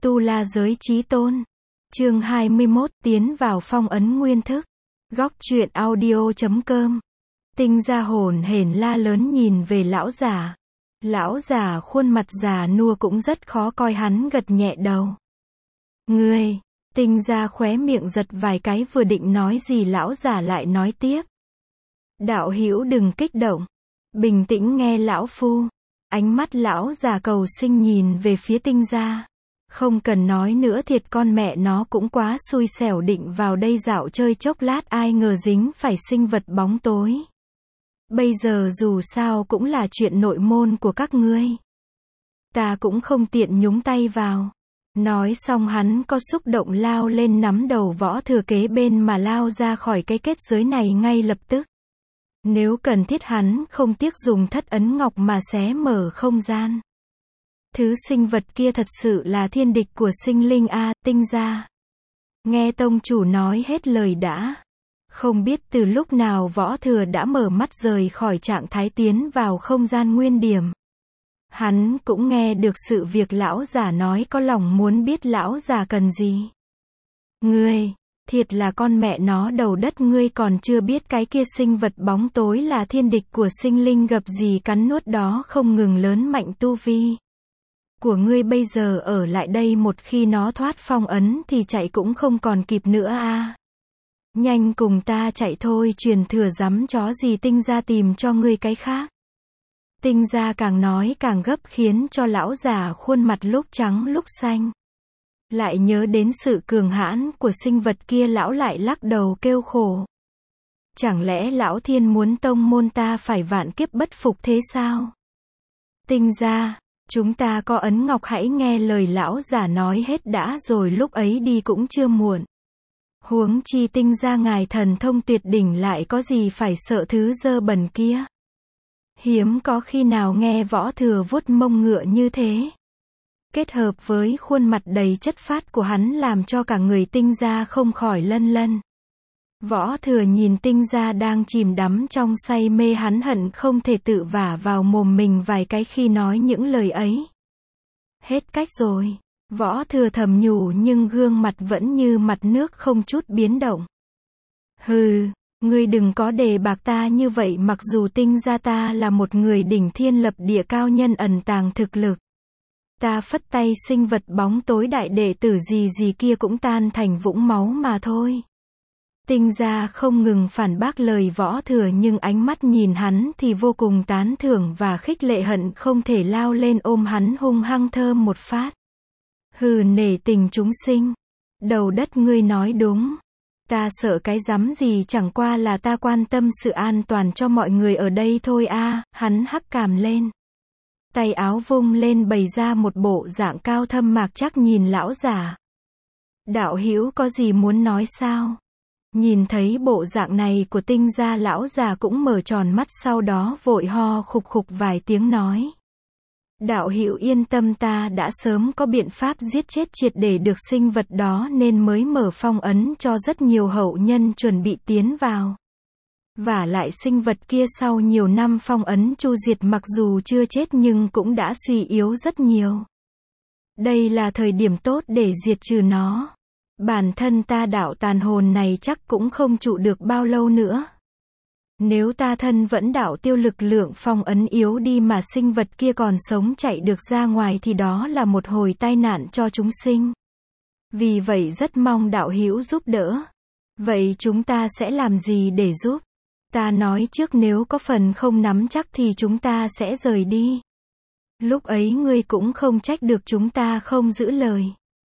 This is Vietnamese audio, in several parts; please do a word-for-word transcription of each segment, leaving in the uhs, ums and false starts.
Tu La Giới Chí Tôn. Chương hai mươi mốt, tiến vào phong ấn nguyên thức. Góc truyện audio chấm com. Tinh Gia hổn hển la lớn nhìn về lão già. Lão già khuôn mặt già nua cũng rất khó coi, hắn gật nhẹ đầu. Ngươi, Tinh Gia khóe miệng giật vài cái, vừa định nói gì lão già lại nói tiếp. Đạo hữu đừng kích động. Bình tĩnh nghe lão phu. Ánh mắt lão già cầu sinh nhìn về phía Tinh Gia. Không cần nói nữa, thiệt con mẹ nó cũng quá xui xẻo, định vào đây dạo chơi chốc lát ai ngờ dính phải sinh vật bóng tối. Bây giờ dù sao cũng là chuyện nội môn của các ngươi. Ta cũng không tiện nhúng tay vào. Nói xong hắn có xúc động lao lên nắm đầu Võ Thừa kế bên mà lao ra khỏi cái kết giới này ngay lập tức. Nếu cần thiết hắn không tiếc dùng thất ấn ngọc mà xé mở không gian. Thứ sinh vật kia thật sự là thiên địch của sinh linh a. Tinh Gia. Nghe tông chủ nói hết lời đã. Không biết từ lúc nào Võ Thừa đã mở mắt rời khỏi trạng thái tiến vào không gian nguyên điểm. Hắn cũng nghe được sự việc lão già nói, có lòng muốn biết lão già cần gì. Ngươi, thiệt là con mẹ nó đầu đất, ngươi còn chưa biết cái kia sinh vật bóng tối là thiên địch của sinh linh gặp gì cắn nuốt đó không ngừng lớn mạnh tu vi của ngươi. Bây giờ ở lại đây, một khi nó thoát phong ấn thì chạy cũng không còn kịp nữa a. Nhanh cùng ta chạy thôi, truyền thừa dám chó gì, Tinh Gia tìm cho ngươi cái khác. Tinh Gia càng nói càng gấp, khiến cho lão già khuôn mặt lúc trắng lúc xanh. Lại nhớ đến sự cường hãn của sinh vật kia, lão lại lắc đầu kêu khổ. Chẳng lẽ lão thiên muốn tông môn ta phải vạn kiếp bất phục thế sao? Tinh Gia, chúng ta có ấn ngọc, hãy nghe lời lão già nói hết đã, rồi lúc ấy đi cũng chưa muộn. Huống chi Tinh Gia ngài thần thông tuyệt đỉnh, lại có gì phải sợ thứ dơ bẩn kia. Hiếm có khi nào nghe Võ Thừa vuốt mông ngựa như thế. Kết hợp với khuôn mặt đầy chất phác của hắn làm cho cả người Tinh Gia không khỏi lân lân. Võ Thừa nhìn Tinh Gia đang chìm đắm trong say mê, hắn hận không thể tự vả vào mồm mình vài cái khi nói những lời ấy. Hết cách rồi. Võ Thừa thầm nhủ, nhưng gương mặt vẫn như mặt nước không chút biến động. Hừ, ngươi đừng có đề bạc ta như vậy, mặc dù Tinh Gia ta là một người đỉnh thiên lập địa cao nhân ẩn tàng thực lực. Ta phất tay sinh vật bóng tối đại đệ tử gì gì kia cũng tan thành vũng máu mà thôi. Tinh Gia không ngừng phản bác lời Võ Thừa, nhưng ánh mắt nhìn hắn thì vô cùng tán thưởng và khích lệ, hận không thể lao lên ôm hắn hung hăng thơm một phát. Hừ, nể tình chúng sinh. Đầu đất, ngươi nói đúng. Ta sợ cái rắm gì, chẳng qua là ta quan tâm sự an toàn cho mọi người ở đây thôi a. À, hắn hắc cằm lên. Tay áo vung lên bày ra một bộ dạng cao thâm mạc chắc nhìn lão già. Đạo hữu có gì muốn nói sao? Nhìn thấy bộ dạng này của Tinh Gia, lão già cũng mở tròn mắt, sau đó vội ho khục khục vài tiếng nói. Đạo hữu yên tâm, ta đã sớm có biện pháp giết chết triệt để được sinh vật đó, nên mới mở phong ấn cho rất nhiều hậu nhân chuẩn bị tiến vào. Vả lại sinh vật kia sau nhiều năm phong ấn chu diệt, mặc dù chưa chết nhưng cũng đã suy yếu rất nhiều. Đây là thời điểm tốt để diệt trừ nó. Bản thân ta đạo tàn hồn này chắc cũng không trụ được bao lâu nữa. Nếu ta thân vẫn đạo tiêu, lực lượng phong ấn yếu đi mà sinh vật kia còn sống chạy được ra ngoài thì đó là một hồi tai nạn cho chúng sinh. Vì vậy rất mong đạo hữu giúp đỡ. Vậy chúng ta sẽ làm gì để giúp? Ta nói trước, nếu có phần không nắm chắc thì chúng ta sẽ rời đi. Lúc ấy ngươi cũng không trách được chúng ta không giữ lời.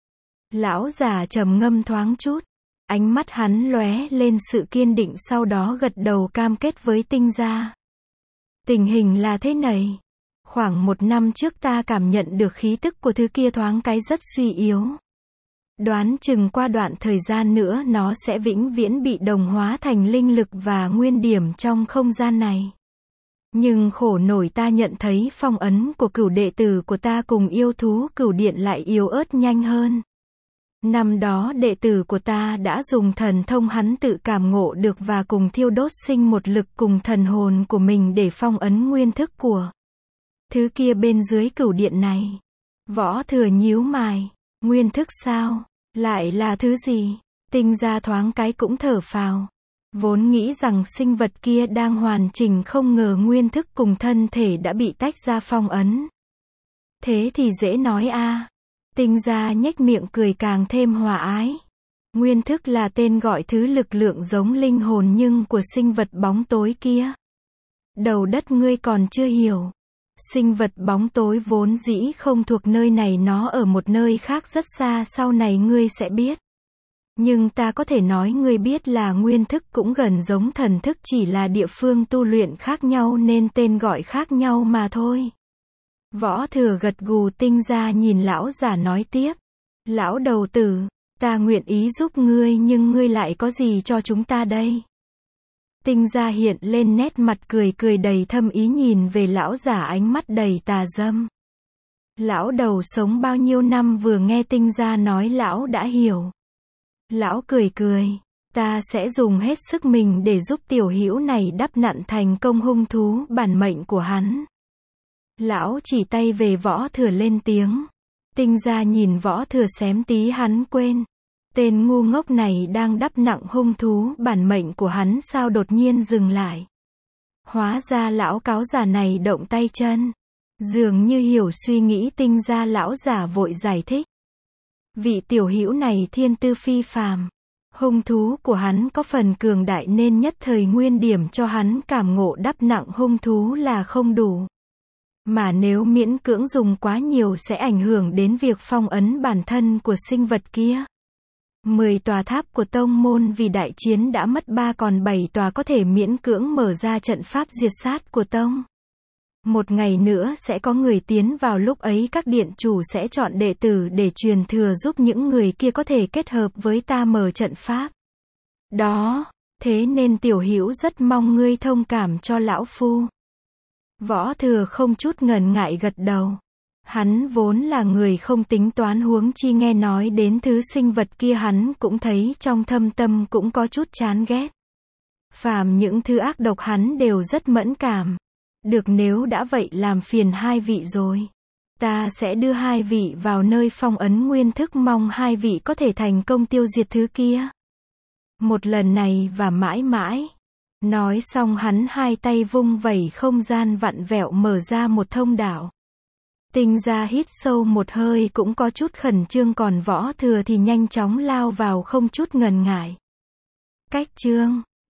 Lão già trầm ngâm thoáng chút. Ánh mắt hắn lóe lên sự kiên định, sau đó gật đầu cam kết với Tinh Gia. Tình hình là thế này. Khoảng một năm trước ta cảm nhận được khí tức của thứ kia thoáng cái rất suy yếu. Đoán chừng qua đoạn thời gian nữa nó sẽ vĩnh viễn bị đồng hóa thành linh lực và nguyên điểm trong không gian này. Nhưng khổ nổi, ta nhận thấy phong ấn của cửu đệ tử của ta cùng yêu thú cửu điện lại yếu ớt nhanh hơn. Năm đó đệ tử của ta đã dùng thần thông hắn tự cảm ngộ được và cùng thiêu đốt sinh một lực cùng thần hồn của mình để phong ấn nguyên thức của thứ kia bên dưới cửu điện này. Võ Thừa nhíu mày. Nguyên thức sao? Lại là thứ gì? Tinh gia thoáng cái cũng thở phào. Vốn nghĩ rằng sinh vật kia đang hoàn chỉnh, không ngờ nguyên thức cùng thân thể đã bị tách ra phong ấn. Thế thì dễ nói a. Tinh gia nhếch miệng cười càng thêm hòa ái. Nguyên thức là tên gọi thứ lực lượng giống linh hồn nhưng của sinh vật bóng tối kia. Đầu đất ngươi còn chưa hiểu. Sinh vật bóng tối vốn dĩ không thuộc nơi này, nó ở một nơi khác rất xa, sau này ngươi sẽ biết. Nhưng ta có thể nói ngươi biết là nguyên thức cũng gần giống thần thức, chỉ là địa phương tu luyện khác nhau nên tên gọi khác nhau mà thôi. Võ Thừa gật gù. Tinh gia nhìn lão giả nói tiếp. Lão đầu tử, ta nguyện ý giúp ngươi nhưng ngươi lại có gì cho chúng ta đây? Tinh gia hiện lên nét mặt cười cười đầy thâm ý, nhìn về lão giả ánh mắt đầy tà dâm. Lão đầu sống bao nhiêu năm vừa nghe tinh gia nói lão đã hiểu. Lão cười cười. Ta sẽ dùng hết sức mình để giúp tiểu hữu này đắp nặn thành công hung thú bản mệnh của hắn. Lão chỉ tay về Võ Thừa lên tiếng. Tinh gia nhìn Võ Thừa xém tí hắn quên. Tên ngu ngốc này đang đắp nặng hung thú bản mệnh của hắn sao đột nhiên dừng lại. Hóa ra lão cáo giả này động tay chân. Dường như hiểu suy nghĩ tinh gia, lão giả vội giải thích. Vị tiểu hữu này thiên tư phi phàm. Hung thú của hắn có phần cường đại nên nhất thời nguyên điểm cho hắn cảm ngộ đắp nặng hung thú là không đủ. Mà nếu miễn cưỡng dùng quá nhiều sẽ ảnh hưởng đến việc phong ấn bản thân của sinh vật kia. Mười tòa tháp của tông môn vì đại chiến đã mất ba, còn bảy tòa có thể miễn cưỡng mở ra trận pháp diệt sát của tông. Một ngày nữa sẽ có người tiến vào, lúc ấy các điện chủ sẽ chọn đệ tử để truyền thừa giúp những người kia có thể kết hợp với ta mở trận pháp. Đó, thế nên tiểu hữu rất mong ngươi thông cảm cho lão phu. Võ Thừa không chút ngần ngại gật đầu. Hắn vốn là người không tính toán, huống chi nghe nói đến thứ sinh vật kia hắn cũng thấy trong thâm tâm cũng có chút chán ghét. Phàm những thứ ác độc hắn đều rất mẫn cảm. Được, nếu đã vậy làm phiền hai vị rồi. Ta sẽ đưa hai vị vào nơi phong ấn nguyên thức, mong hai vị có thể thành công tiêu diệt thứ kia. Một lần này và mãi mãi. Nói xong hắn hai tay vung vẩy, không gian vặn vẹo mở ra một thông đạo. Tinh gia hít sâu một hơi, cũng có chút khẩn trương, còn Võ Thừa thì nhanh chóng lao vào không chút ngần ngại. Cách chương